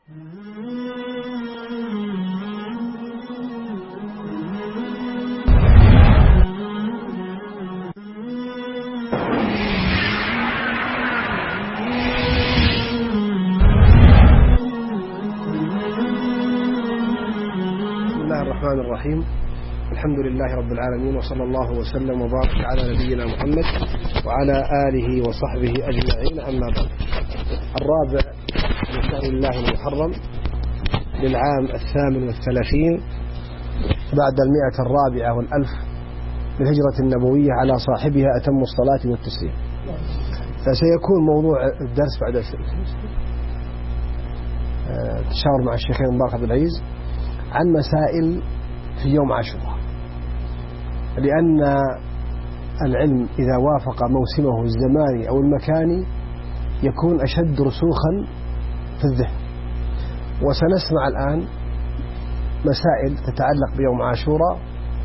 الرحمن الرحيم. الحمد لله رب العالمين، وصلى الله وسلم وبارك على نبينا محمد وعلى آله وصحبه أجمعين. أما بعد، الرابع من شهر الله المحرم للعام 38 بعد 100 والألف للهجرة النبوية على صاحبها أتم الصلاة والتسليم. فسيكون موضوع الدرس بعد تشاور مع الشيخين مبارك عبد العزيز عن مسائل في يوم عاشوراء، لأن العلم إذا وافق موسمه الزماني أو المكاني يكون أشد رسوخا في الذهن. وسنسمع الآن مسائل تتعلق بيوم عاشوراء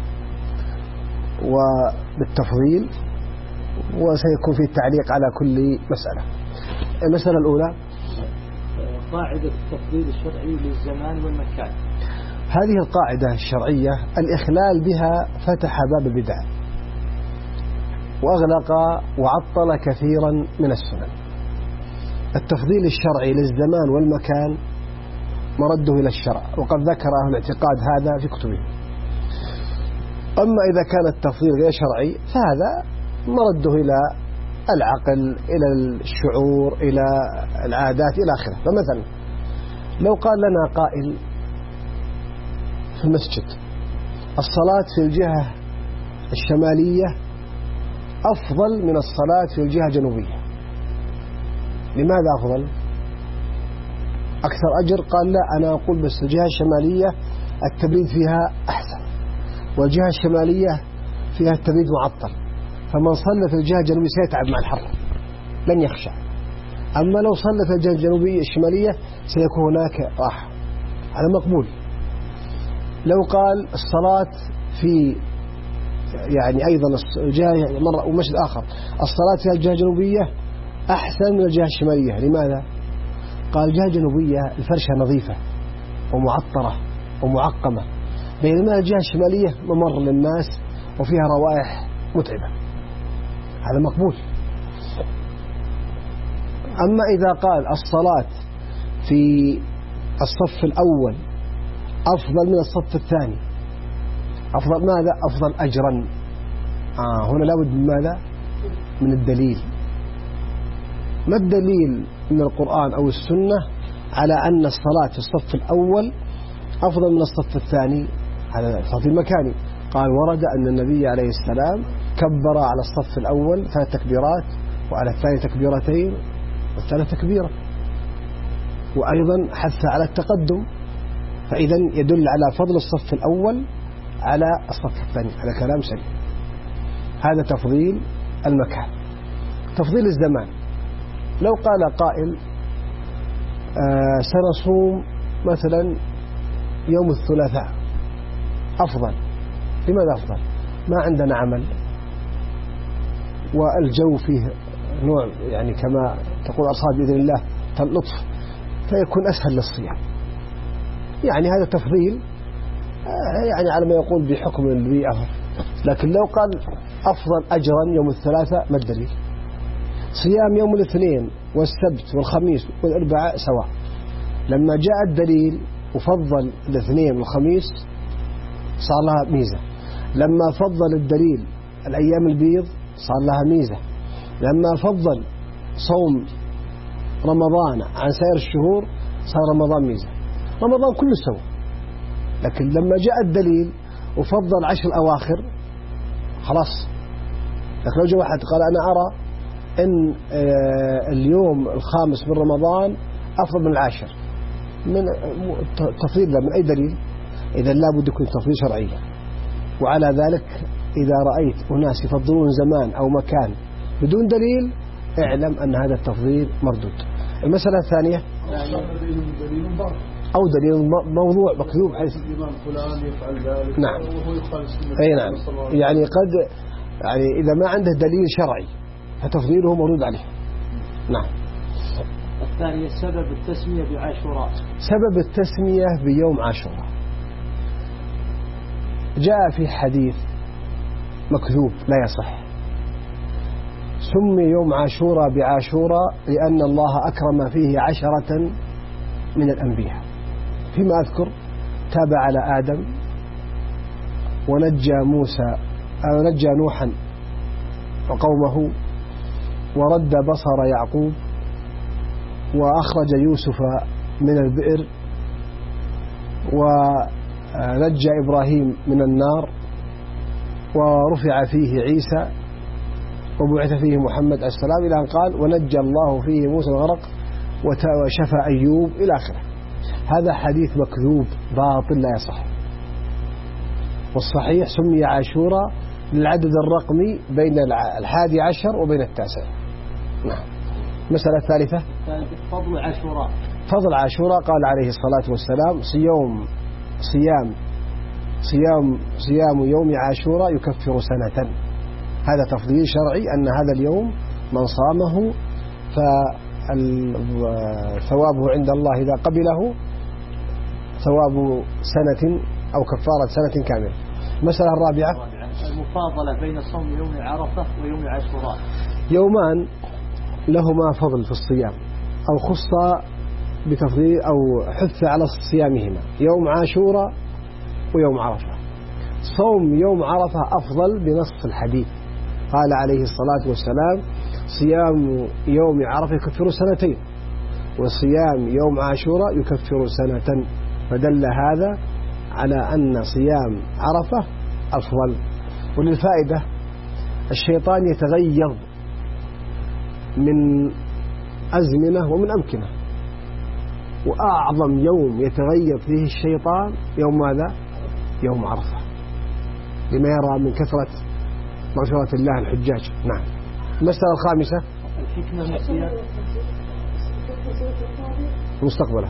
وبالتفضيل، وسيكون في التعليق على كل مسألة. المسألة الأولى قاعدة التفضيل الشرعي للزمان والمكان. هذه القاعدة الشرعية الإخلال بها فتح باب البدع وأغلق وعطل كثيرا من السنن. التفضيل الشرعي للزمان والمكان مرده إلى الشرع، وقد ذكر أهل الاعتقاد هذا في كتبهم. أما إذا كان التفضيل غير شرعي فهذا مرده إلى العقل، إلى الشعور، إلى العادات، إلى آخره. فمثلا لو قال لنا قائل في المسجد الصلاة في الجهة الشمالية أفضل من الصلاة في الجهة الجنوبية، لماذا أفضل؟ أكثر أجر؟ قال لا، أنا أقول بس الجهة الشمالية التبريد فيها أحسن، والجهة الشمالية فيها التبريد معطل، فمن صلى في الجهة الجنوبية سيتعب مع الحر لن يخشع، أما لو صلى في الجهة الجنوبية الشمالية سيكون هناك راحة. هذا مقبول. لو قال الصلاة في أيضا الجهة مرة ومشهد آخر الصلاة في الجهة الجنوبية أحسن من الجهة الشمالية، لماذا؟ قال الجهة الجنوبية الفرشة نظيفة ومعطرة ومعقمة، بينما الجهة الشمالية ممر للناس وفيها روائح متعبة. هذا مقبول. أما إذا قال الصلاة في الصف الأول أفضل من الصف الثاني، أفضل ماذا؟ أفضل أجرا. هنا لابد من ماذا؟ من الدليل. ما الدليل من القرآن أو السنة على أن الصلاة في الصف الأول أفضل من الصف الثاني؟ هذا تفضيل مكاني. قال ورد أن النبي عليه السلام كبر على الصف الأول 3 تكبيرات، وعلى الثاني تكبيرتين، والثالث تكبيرة، وأيضا حث على التقدم. فإذا يدل على فضل الصف الأول على الصف الثاني. هذا كلام سليم. هذا تفضيل المكان. تفضيل الزمان، لو قال قائل سنصوم مثلا يوم الثلاثاء أفضل، لماذا أفضل؟ ما عندنا عمل والجو فيه نوع كما تقول أصحاب بإذن الله لطف، فيكون أسهل للصيام. هذا تفضيل على ما يقول بحكم البيئة. لكن لو قال أفضل أجرا يوم الثلاثاء، ما الدليل؟ صيام يوم الاثنين والسبت والخميس والأربعاء سواء. لما جاء الدليل وفضل الاثنين والخميس صار لها ميزة. لما فضل الدليل الأيام البيض صار لها ميزة. لما فضل صوم رمضان عن سائر الشهور صار رمضان ميزة. رمضان كله سوى. لكن لما جاء الدليل وفضل 10 الأواخر خلاص. لكن لو جاء واحد قال أنا أرى أن اليوم الخامس من رمضان أفضل من 10، من تفضيل من أي دليل؟ إذا لابد يكون تفضيل شرعية. وعلى ذلك إذا رأيت أناس يفضلون زمان أو مكان بدون دليل اعلم أن هذا التفضيل مردود. المسألة الثانية أو دليل موضوع مكذوب حيث فلان يفعل ذلك. نعم. أي نعم. قد إذا ما عنده دليل شرعي فتفضيله مردود عليه. نعم. الثانية سبب التسمية بعاشوراء. سبب التسمية بيوم عاشوراء جاء في حديث مكذوب لا يصح، سمي يوم عاشوراء بعاشوراء لأن الله أكرم فيه 10 من الأنبياء. فيما أذكر تاب على آدم ونجى موسى ونجى نوحا وقومه، ورد بصر يعقوب، وأخرج يوسف من البئر، ونجى إبراهيم من النار، ورفع فيه عيسى، وبعث فيه محمد عليه السلام، إلى أن قال ونجى الله فيه موسى الغرق وشفى أيوب إلى آخره. هذا حديث مكذوب باطل لا يصح، والصحيح سمي عاشوراء للعدد الرقمي بين 11 وبين 9. نعم. المسألة الثالثة فضل عاشوراء. فضل عاشوراء قال عليه الصلاة والسلام صيام يوم عاشوراء يكفر سنة. هذا تفضيل شرعي أن هذا اليوم من صامه فثوابه عند الله إذا قبله ثواب سنة أو كفارة سنة كاملة. المسألة الرابعة المفاضلة بين صوم يوم عرفة ويوم عاشوراء. يومان لهما فضل في الصيام أو خص بتفضيل أو حث على صيامهما، يوم عاشوراء ويوم عرفة. صوم يوم عرفة أفضل بنص الحديث، قال عليه الصلاة والسلام صيام يوم عرفة يكفر سنتين، وصيام يوم عاشوراء يكفر سنة، فدل هذا على أن صيام عرفة أفضل. وللفائدة الشيطان يتغيظ من أزمنة ومن أمكنة، وأعظم يوم يتغيظ فيه الشيطان يوم ماذا؟ يوم عرفة، لما يرى من كثرة مغفرة الله الحجاج. نعم. المسألة الخامسة الحكمة من الصيام مستقبله،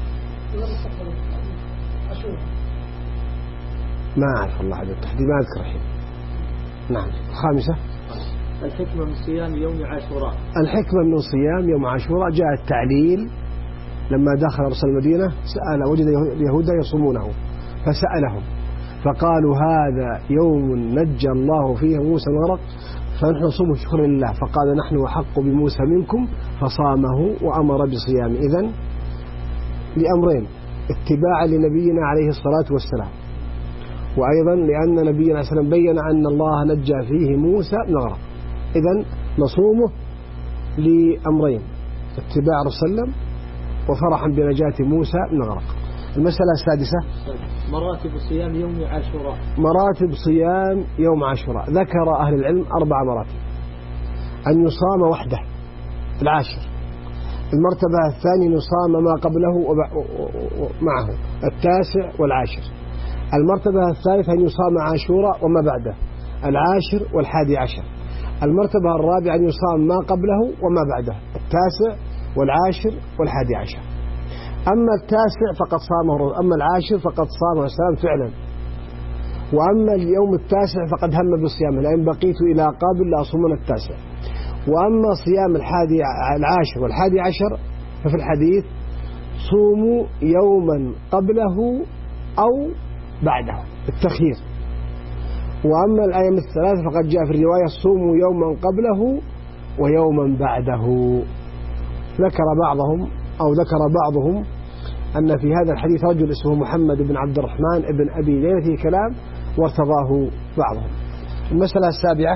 ما أعرف الله هذا التحديد، ما أذكر الحين. نعم. الخامسة الحكمة من صيام يوم عاشوراء. الحكمة من صيام يوم عاشوراء جاء التعليل لما دخل رسول المدينة سأل وجد يهودا يصومونه فسألهم فقالوا هذا يوم نجى الله فيه موسى الغرق فنحن نصوم شكرا لله، فقال نحن أحق بموسى منكم فصامه وأمر بصيامه. إذن لأمرين: اتباعا لنبينا عليه الصلاة والسلام، وأيضا لأن نبينا عليه السلام بين أن الله نجى فيه موسى من الغرق. إذن نصومه لأمرين: اتباع رسول الله وفرحا بنجاة موسى من الغرق. المسألة السادسة مراتب صيام يوم عاشوراء. مراتب صيام يوم عاشوراء، ذكر أهل العلم 4 مراتب: أن يصام وحده العاشر، المرتبة الثانية يصام ما قبله معه 9 والعاشر، المرتبة الثالثة أن يصام عاشوراء وما بعده 10 و11، المرتبة الرابعة أن يصام ما قبله وما بعده 9 والعاشر و11. أما 9 فقد صامه، أما العاشر فقد صامه السلام فعلا، وأما اليوم 9 فقد هم بالصيام لئن بقيت إلى قابل لأصومن 9. وأما صيام العاشر و11 ففي الحديث صوموا يوما قبله أو بعده التخيير. وأما الأيام 3 فقد جاء في الرواية صوموا يوما قبله ويوما بعده. ذكر بعضهم أن في هذا الحديث رجل اسمه محمد بن عبد الرحمن بن أبي ليلى فيه كلام وارتضاه بعضهم. المسألة السادسة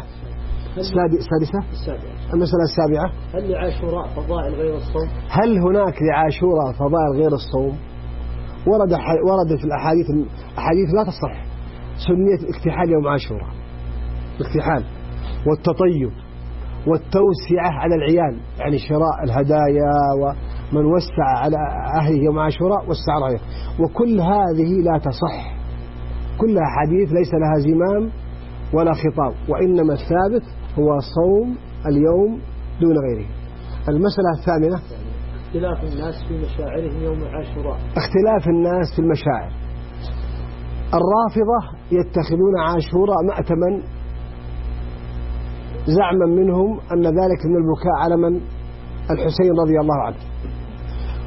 المسألة السابعة هل لعاشوراء فضائل غير الصوم؟ هل هناك لعاشوراء فضائل غير الصوم؟ ورد في الأحاديث لا تصح سنية الاكتحال يوم عاشوراء، الاكتحال والتطيب والتوسعة على العيال، يعني شراء الهدايا، ومن وسع على أهله يوم عاشوراء وسع عليه، وكل هذه لا تصح، كلها حديث ليس لها زمام ولا خطاب، وإنما الثابت هو صوم اليوم دون غيره. المسألة الثامنة اختلاف الناس في مشاعرهم يوم عاشوراء. اختلاف الناس في المشاعر. الرافضة يتخذون عاشوراء مأتما زعما منهم أن ذلك من البكاء على من؟ الحسين رضي الله عنه،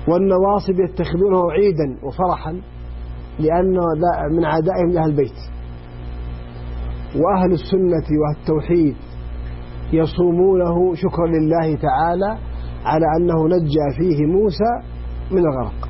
والنواصب يتخذونه عيدا وفرحا لأنه من عدائهم لأهل البيت. وأهل السنة والتوحيد يصومونه شكرا لله تعالى على أنه نجى فيه موسى من الغرق.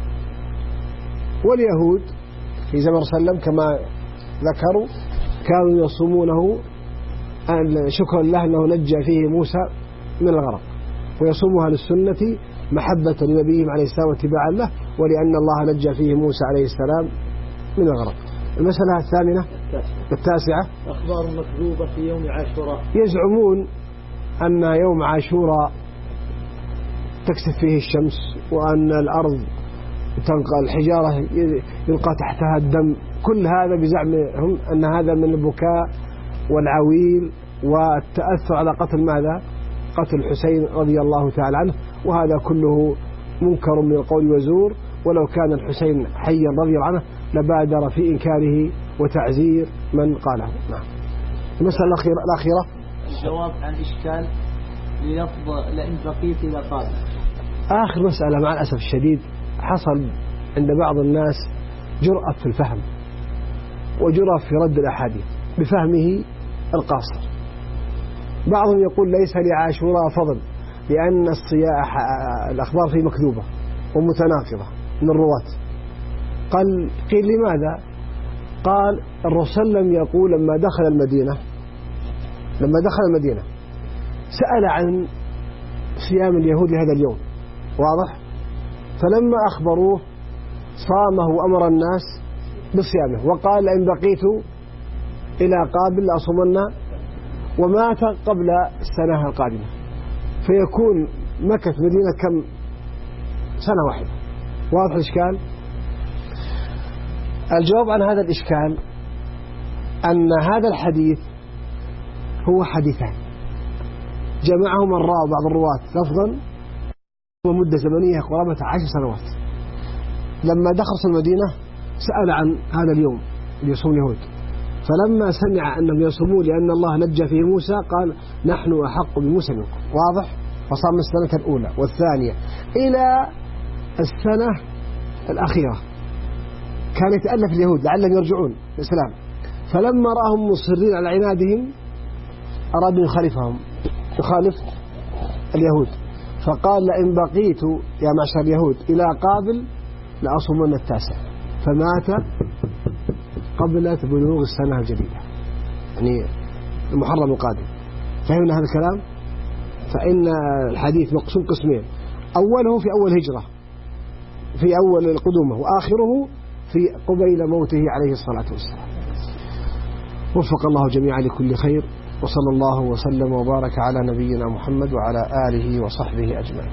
واليهود في زمن رسول الله كما ذكروا كانوا يصومونه شكرا له أنه نجى فيه موسى من الغرق. ويصوم أهل السنة محبة لنبيهم عليه السلام واتباعا له ولأن الله نجى فيه موسى عليه السلام من الغرق. المسألة الثامنة التاسعة أخبار مكذوبة في يوم عاشوراء. يزعمون أن يوم عاشوراء تكسف فيه الشمس وأن الأرض تنقى الحجارة يلقى تحتها الدم. كل هذا بزعمهم أن هذا من البكاء والعويل والتأثر على قتل ماذا؟ قتل الحسين رضي الله تعالى عنه. وهذا كله منكر من القول وزور. ولو كان الحسين حيا رضي الله عنه لبادر في إنكاره وتعزير من قاله. نعم. المسألة الأخيرة الجواب عن إشكال لئن بقيت إلى قابل. آخر مسألة مع الأسف الشديد حصل عند بعض الناس جرأة في الفهم وجرأة في رد الأحاديث بفهمه القاصر. بعضهم يقول ليس لعاشوراء فضل لأن الأخبار فيه مكذوبة ومتناقضة من الرواة. قيل لماذا؟ قال الرسول لم يقول لما دخل المدينة سأل عن صيام اليهود لهذا اليوم، واضح؟ فلما أخبروه صامه وأمر الناس بصيامه وقال إن بقيت إلى قابل لأصومن، ومات قبل السنة القادمة، فيكون مكث مدينة كم سنة واحدة. واضح الإشكال؟ الجواب عن هذا الإشكال أن هذا الحديث هو حديثان جمعهما بعض الرواة لفظا ومدة زمنية قرابة 10 سنوات. لما دخل المدينة سأل عن هذا اليوم ليصوم اليهود، فلما سمع أنهم يصومون لأن الله نجى فيه موسى قال نحن أحق بموسى منكم. واضح؟ فصام السنة الأولى والثانية إلى السنة الأخيرة كان يتألف اليهود لعلهم يرجعون الإسلام. فلما رأهم مصرين على عنادهم أراد يخالف اليهود، فقال لئن بقيت يا معشر اليهود إلى قابل لأصومن 9، فمات قبل بلوغ السنة الجديدة، يعني المحرم القادم. فهمنا هذا الكلام؟ فإن الحديث مقسوم قسمين، أوله في أول هجرة في أول القدومة، وآخره في قبيل موته عليه الصلاة والسلام. وفق الله جميعا لكل خير، وصلى الله وسلم وبارك على نبينا محمد وعلى آله وصحبه أجمعين.